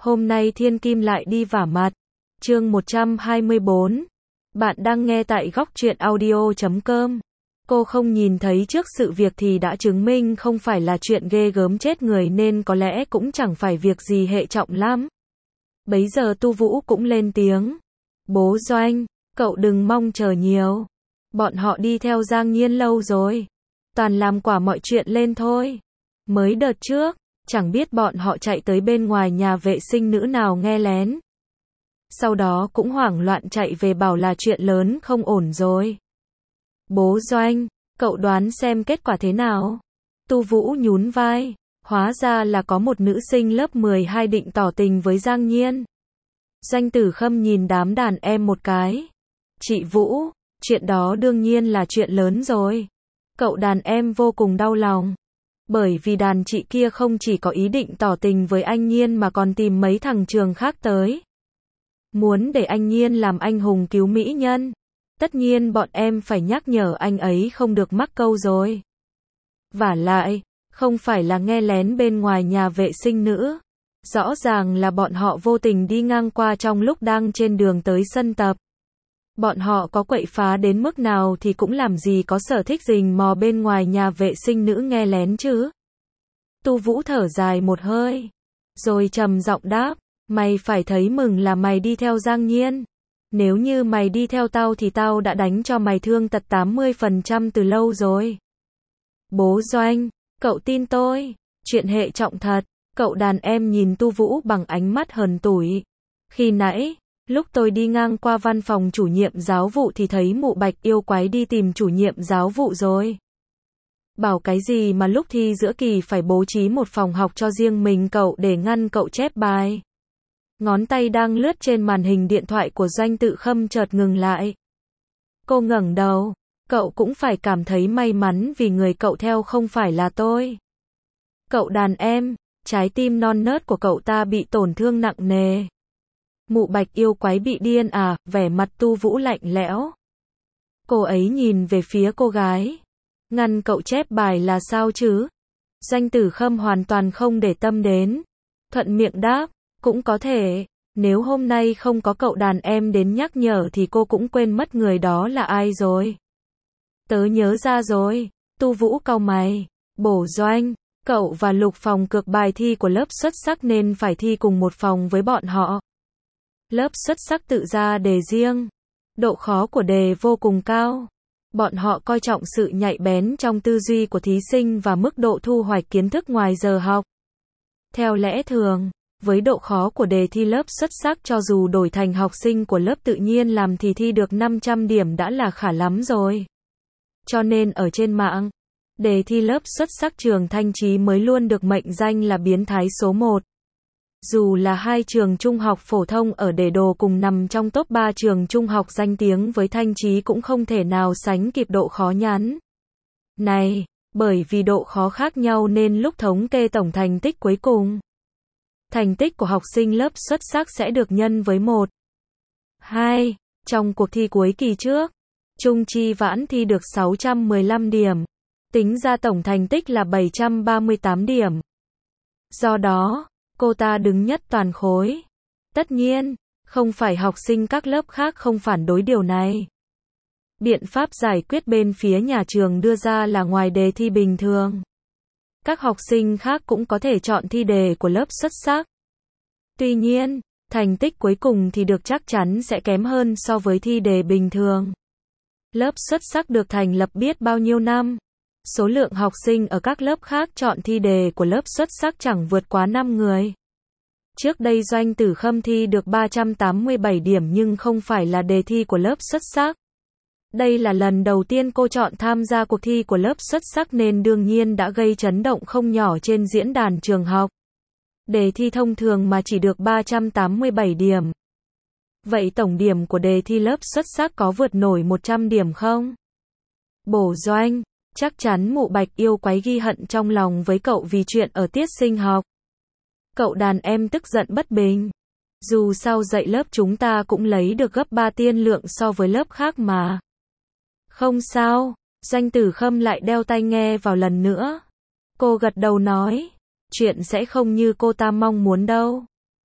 Hôm nay Thiên Kim lại đi vả mặt. Chương 124. Bạn đang nghe tại góc truyện audio.com. Cô không nhìn thấy trước sự việc thì đã chứng minh không phải là chuyện ghê gớm chết người nên có lẽ cũng chẳng phải việc gì hệ trọng lắm. Bấy giờ Tu Vũ cũng lên tiếng. Bố Doanh, cậu đừng mong chờ nhiều. Bọn họ đi theo Giang Nhiên lâu rồi. Toàn làm quả mọi chuyện lên thôi. Mới đợt trước, chẳng biết bọn họ chạy tới bên ngoài nhà vệ sinh nữ nào nghe lén. Sau đó cũng hoảng loạn chạy về bảo là chuyện lớn không ổn rồi. Bố Doanh, cậu đoán xem kết quả thế nào? Tu Vũ nhún vai. Hóa ra là có một nữ sinh lớp 12 định tỏ tình với Giang Nhiên. Doanh Tử Khâm nhìn đám đàn em một cái. Chị Vũ, chuyện đó đương nhiên là chuyện lớn rồi. Cậu đàn em vô cùng đau lòng. Bởi vì đàn chị kia không chỉ có ý định tỏ tình với anh Nhiên mà còn tìm mấy thằng trường khác tới. Muốn để anh Nhiên làm anh hùng cứu mỹ nhân. Tất nhiên bọn em phải nhắc nhở anh ấy không được mắc câu rồi. Vả lại, không phải là nghe lén bên ngoài nhà vệ sinh nữ. Rõ ràng là bọn họ vô tình đi ngang qua trong lúc đang trên đường tới sân tập. Bọn họ có quậy phá đến mức nào thì cũng làm gì có sở thích rình mò bên ngoài nhà vệ sinh nữ nghe lén chứ. Tu Vũ thở dài một hơi. Rồi trầm giọng đáp. Mày phải thấy mừng là mày đi theo Giang Nhiên. Nếu như mày đi theo tao thì tao đã đánh cho mày thương tật 80% từ lâu rồi. Bố Doanh, cậu tin tôi. Chuyện hệ trọng thật. Cậu đàn em nhìn Tu Vũ bằng ánh mắt hờn tủi. Khi nãy, lúc tôi đi ngang qua văn phòng chủ nhiệm giáo vụ thì thấy mụ Bạch yêu quái đi tìm chủ nhiệm giáo vụ rồi. Bảo cái gì mà lúc thi giữa kỳ phải bố trí một phòng học cho riêng mình cậu để ngăn cậu chép bài. Ngón tay đang lướt trên màn hình điện thoại của Doanh Tử Khâm chợt ngừng lại. Cô ngẩng đầu. Cậu cũng phải cảm thấy may mắn vì người cậu theo không phải là tôi. Cậu đàn em, trái tim non nớt của cậu ta bị tổn thương nặng nề. Mụ Bạch yêu quái bị điên à? Vẻ mặt Tu Vũ lạnh lẽo. Cô ấy nhìn về phía cô gái. Ngăn cậu chép bài là sao chứ? Doanh Tử Khâm hoàn toàn không để tâm đến. Thuận miệng đáp, cũng có thể. Nếu hôm nay không có cậu đàn em đến nhắc nhở thì cô cũng quên mất người đó là ai rồi. Tớ nhớ ra rồi. Tu Vũ cau mày. Bổ Doanh, cậu và Lục phòng cược bài thi của lớp xuất sắc nên phải thi cùng một phòng với bọn họ. Lớp xuất sắc tự ra đề riêng. Độ khó của đề vô cùng cao. Bọn họ coi trọng sự nhạy bén trong tư duy của thí sinh và mức độ thu hoạch kiến thức ngoài giờ học. Theo lẽ thường, với độ khó của đề thi lớp xuất sắc cho dù đổi thành học sinh của lớp tự nhiên làm thì thi được 500 điểm đã là khá lắm rồi. Cho nên ở trên mạng, đề thi lớp xuất sắc trường Thanh Chí mới luôn được mệnh danh là biến thái số 1. Dù là hai trường trung học phổ thông ở đề đồ cùng nằm trong top 3 trường trung học danh tiếng với Thanh Chí cũng không thể nào sánh kịp độ khó nhắn. Này, bởi vì độ khó khác nhau nên lúc thống kê tổng thành tích cuối cùng, thành tích của học sinh lớp xuất sắc sẽ được nhân với 1. 2. Trong cuộc thi cuối kỳ trước, Trung Chi Vãn thi được 615 điểm. Tính ra tổng thành tích là 738 điểm. Do đó, cô ta đứng nhất toàn khối. Tất nhiên, không phải học sinh các lớp khác không phản đối điều này. Biện pháp giải quyết bên phía nhà trường đưa ra là ngoài đề thi bình thường, các học sinh khác cũng có thể chọn thi đề của lớp xuất sắc. Tuy nhiên, thành tích cuối cùng thì được chắc chắn sẽ kém hơn so với thi đề bình thường. Lớp xuất sắc được thành lập biết bao nhiêu năm. Số lượng học sinh ở các lớp khác chọn thi đề của lớp xuất sắc chẳng vượt quá 5 người. Trước đây Doanh Tử Khâm thi được 387 điểm nhưng không phải là đề thi của lớp xuất sắc. Đây là lần đầu tiên cô chọn tham gia cuộc thi của lớp xuất sắc nên đương nhiên đã gây chấn động không nhỏ trên diễn đàn trường học. Đề thi thông thường mà chỉ được 387 điểm. Vậy tổng điểm của đề thi lớp xuất sắc có vượt nổi 100 điểm không? Bổ Doanh, chắc chắn mụ Bạch yêu quái ghi hận trong lòng với cậu vì chuyện ở tiết sinh học. Cậu đàn em tức giận bất bình. Dù sao dạy lớp chúng ta cũng lấy được gấp 3 tiên lượng so với lớp khác mà. Không sao, Doanh Tử Khâm lại đeo tai nghe vào lần nữa. Cô gật đầu nói, chuyện sẽ không như cô ta mong muốn đâu.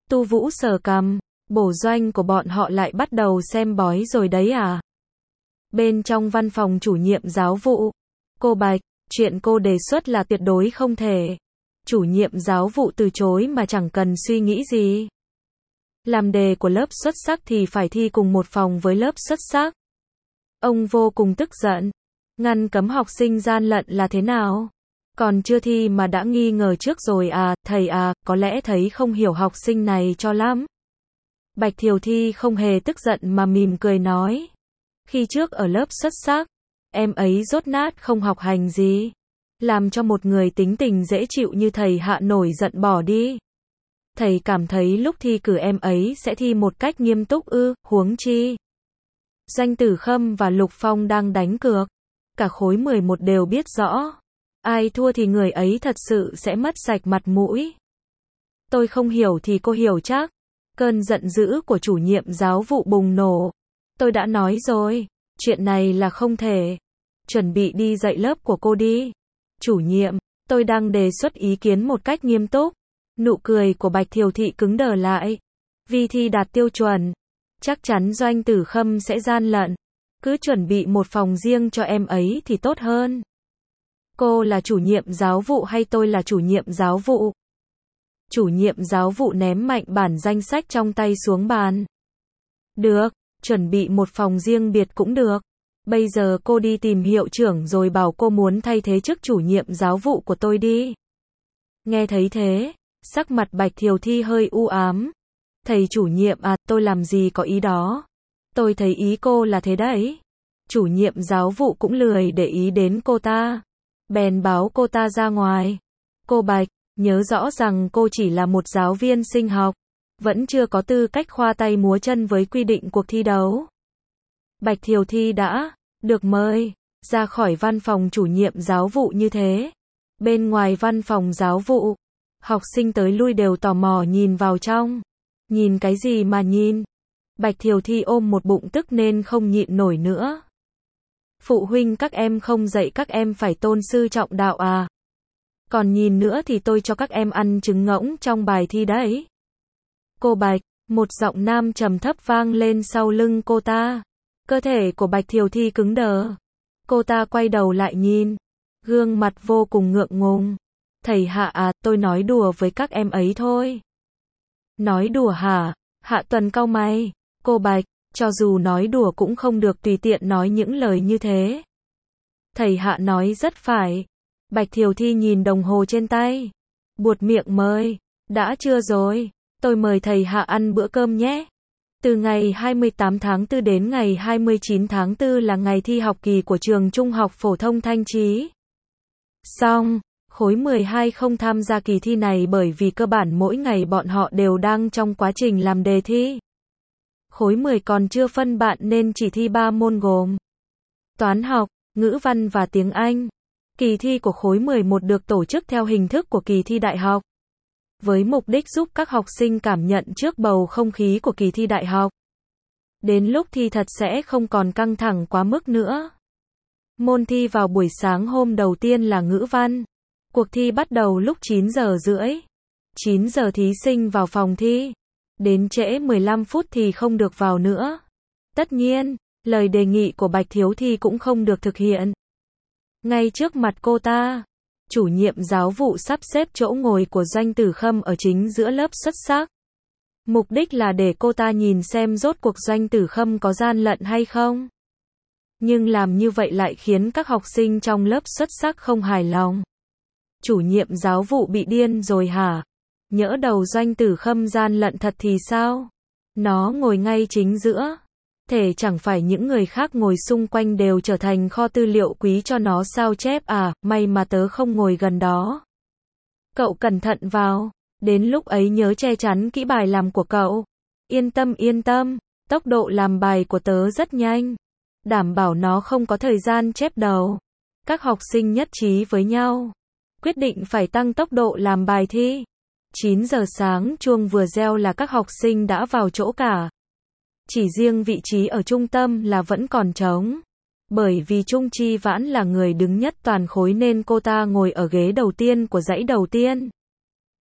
Tu Vũ sờ cằm, bổ doanh của bọn họ lại bắt đầu xem bói rồi đấy à? Bên trong văn phòng chủ nhiệm giáo vụ, cô Bạch, chuyện cô đề xuất là tuyệt đối không thể. Chủ nhiệm giáo vụ từ chối mà chẳng cần suy nghĩ gì. Làm đề của lớp xuất sắc thì phải thi cùng một phòng với lớp xuất sắc. Ông vô cùng tức giận. Ngăn cấm học sinh gian lận là thế nào? Còn chưa thi mà đã nghi ngờ trước rồi à, thầy à, có lẽ thấy không hiểu học sinh này cho lắm. Bạch Thiều Thi không hề tức giận mà mỉm cười nói. Khi trước ở lớp xuất sắc, em ấy dốt nát không học hành gì. Làm cho một người tính tình dễ chịu như thầy Hạ nổi giận bỏ đi. Thầy cảm thấy lúc thi cử em ấy sẽ thi một cách nghiêm túc ư, huống chi. Doanh Tử Khâm và Lục Phong đang đánh cược. Cả khối 11 đều biết rõ. Ai thua thì người ấy thật sự sẽ mất sạch mặt mũi. Tôi không hiểu thì cô hiểu chắc. Cơn giận dữ của chủ nhiệm giáo vụ bùng nổ. Tôi đã nói rồi, chuyện này là không thể. Chuẩn bị đi dạy lớp của cô đi. Chủ nhiệm, tôi đang đề xuất ý kiến một cách nghiêm túc. Nụ cười của Bạch Thiều Thị cứng đờ lại. Vì thi đạt tiêu chuẩn, chắc chắn Doanh Tử Khâm sẽ gian lận. Cứ chuẩn bị một phòng riêng cho em ấy thì tốt hơn. Cô là chủ nhiệm giáo vụ hay tôi là chủ nhiệm giáo vụ? Chủ nhiệm giáo vụ ném mạnh bản danh sách trong tay xuống bàn. Được, chuẩn bị một phòng riêng biệt cũng được. Bây giờ cô đi tìm hiệu trưởng rồi bảo cô muốn thay thế chức chủ nhiệm giáo vụ của tôi đi. Nghe thấy thế, sắc mặt Bạch Thiều Thi hơi u ám. Thầy chủ nhiệm à, tôi làm gì có ý đó. Tôi thấy ý cô là thế đấy. Chủ nhiệm giáo vụ cũng lười để ý đến cô ta. Bèn báo cô ta ra ngoài. Cô Bạch, nhớ rõ rằng cô chỉ là một giáo viên sinh học. Vẫn chưa có tư cách khoa tay múa chân với quy định cuộc thi đấu. Bạch Thiều Thi đã được mời ra khỏi văn phòng chủ nhiệm giáo vụ như thế. Bên ngoài văn phòng giáo vụ, học sinh tới lui đều tò mò nhìn vào trong. Nhìn cái gì mà nhìn? Bạch Thiều Thi ôm một bụng tức nên không nhịn nổi nữa. Phụ huynh các em không dạy các em phải tôn sư trọng đạo à? Còn nhìn nữa thì tôi cho các em ăn trứng ngỗng trong bài thi đấy. Cô Bạch, một giọng nam trầm thấp vang lên sau lưng cô ta. Cơ thể của Bạch Thiều Thi cứng đờ. Cô ta quay đầu lại nhìn. Gương mặt vô cùng ngượng ngùng. Thầy Hạ à, tôi nói đùa với các em ấy thôi. Nói đùa hả? Hạ Tuần cau mày. Cô Bạch, cho dù nói đùa cũng không được tùy tiện nói những lời như thế. Thầy Hạ nói rất phải. Bạch Thiều Thi nhìn đồng hồ trên tay. Buột miệng mời. Đã trưa rồi. Tôi mời thầy Hạ ăn bữa cơm nhé. Từ ngày 28 tháng 4 đến ngày 29 tháng 4 là ngày thi học kỳ của trường Trung học phổ thông Thanh Trì. Xong, khối 12 không tham gia kỳ thi này bởi vì cơ bản mỗi ngày bọn họ đều đang trong quá trình làm đề thi. Khối 10 còn chưa phân bạn nên chỉ thi 3 môn gồm toán học, ngữ văn và tiếng Anh. Kỳ thi của khối 11 được tổ chức theo hình thức của kỳ thi đại học, với mục đích giúp các học sinh cảm nhận trước bầu không khí của kỳ thi đại học. Đến lúc thi thật sẽ không còn căng thẳng quá mức nữa. Môn thi vào buổi sáng hôm đầu tiên là ngữ văn. Cuộc thi bắt đầu lúc 9 giờ rưỡi. 9 giờ thí sinh vào phòng thi. Đến trễ 15 phút thì không được vào nữa. Tất nhiên, lời đề nghị của Bạch Thiều Thi cũng không được thực hiện. Ngay trước mặt cô ta, chủ nhiệm giáo vụ sắp xếp chỗ ngồi của Doanh Tử Khâm ở chính giữa lớp xuất sắc. Mục đích là để cô ta nhìn xem rốt cuộc Doanh Tử Khâm có gian lận hay không. Nhưng làm như vậy lại khiến các học sinh trong lớp xuất sắc không hài lòng. Chủ nhiệm giáo vụ bị điên rồi hả? Nhỡ đầu Doanh Tử Khâm gian lận thật thì sao? Nó ngồi ngay chính giữa. Thể chẳng phải những người khác ngồi xung quanh đều trở thành kho tư liệu quý cho nó sao chép à, may mà tớ không ngồi gần đó. Cậu cẩn thận vào, đến lúc ấy nhớ che chắn kỹ bài làm của cậu. Yên tâm, tốc độ làm bài của tớ rất nhanh. Đảm bảo nó không có thời gian chép đầu. Các học sinh nhất trí với nhau. Quyết định phải tăng tốc độ làm bài thi. 9 giờ sáng chuông vừa reo là các học sinh đã vào chỗ cả. Chỉ riêng vị trí ở trung tâm là vẫn còn trống. Bởi vì Trung Chi Vãn là người đứng nhất toàn khối nên cô ta ngồi ở ghế đầu tiên của dãy đầu tiên.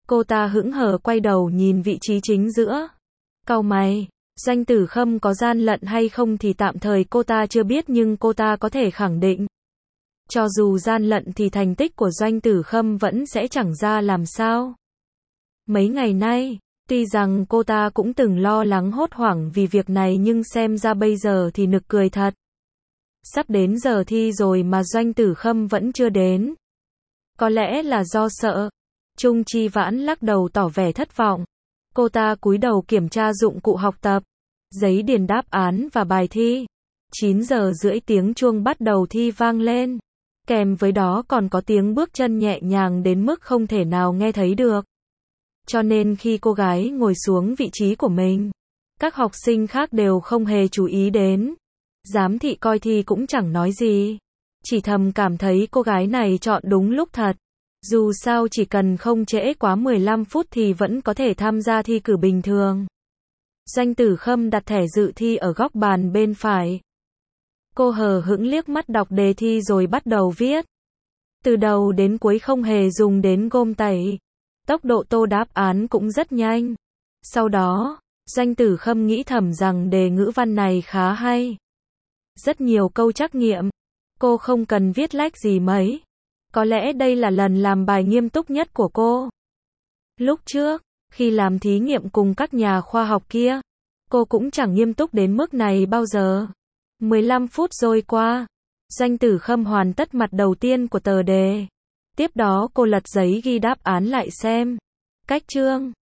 Cô ta hững hờ quay đầu nhìn vị trí chính giữa. Cau mày, Doanh Tử Khâm có gian lận hay không thì tạm thời cô ta chưa biết nhưng cô ta có thể khẳng định. Cho dù gian lận thì thành tích của Doanh Tử Khâm vẫn sẽ chẳng ra làm sao. Mấy ngày nay, tuy rằng cô ta cũng từng lo lắng hốt hoảng vì việc này nhưng xem ra bây giờ thì nực cười thật. Sắp đến giờ thi rồi mà Doanh Tử Khâm vẫn chưa đến. Có lẽ là do sợ. Trung Chi Vãn lắc đầu tỏ vẻ thất vọng. Cô ta cúi đầu kiểm tra dụng cụ học tập, giấy điền đáp án và bài thi. 9 giờ rưỡi tiếng chuông bắt đầu thi vang lên. Kèm với đó còn có tiếng bước chân nhẹ nhàng đến mức không thể nào nghe thấy được. Cho nên khi cô gái ngồi xuống vị trí của mình, các học sinh khác đều không hề chú ý đến. Giám thị coi thi cũng chẳng nói gì. Chỉ thầm cảm thấy cô gái này chọn đúng lúc thật. Dù sao chỉ cần không trễ quá 15 phút thì vẫn có thể tham gia thi cử bình thường. Doanh Tử Khâm đặt thẻ dự thi ở góc bàn bên phải. Cô hờ hững liếc mắt đọc đề thi rồi bắt đầu viết. Từ đầu đến cuối không hề dùng đến gôm tẩy. Tốc độ tô đáp án cũng rất nhanh. Sau đó, Doanh Tử Khâm nghĩ thầm rằng đề ngữ văn này khá hay. Rất nhiều câu trắc nghiệm. Cô không cần viết lách gì mấy. Có lẽ đây là lần làm bài nghiêm túc nhất của cô. Lúc trước, khi làm thí nghiệm cùng các nhà khoa học kia, cô cũng chẳng nghiêm túc đến mức này bao giờ. 15 phút rồi qua, Doanh Tử Khâm hoàn tất mặt đầu tiên của tờ đề. Tiếp đó cô lật giấy ghi đáp án lại xem. Cách chương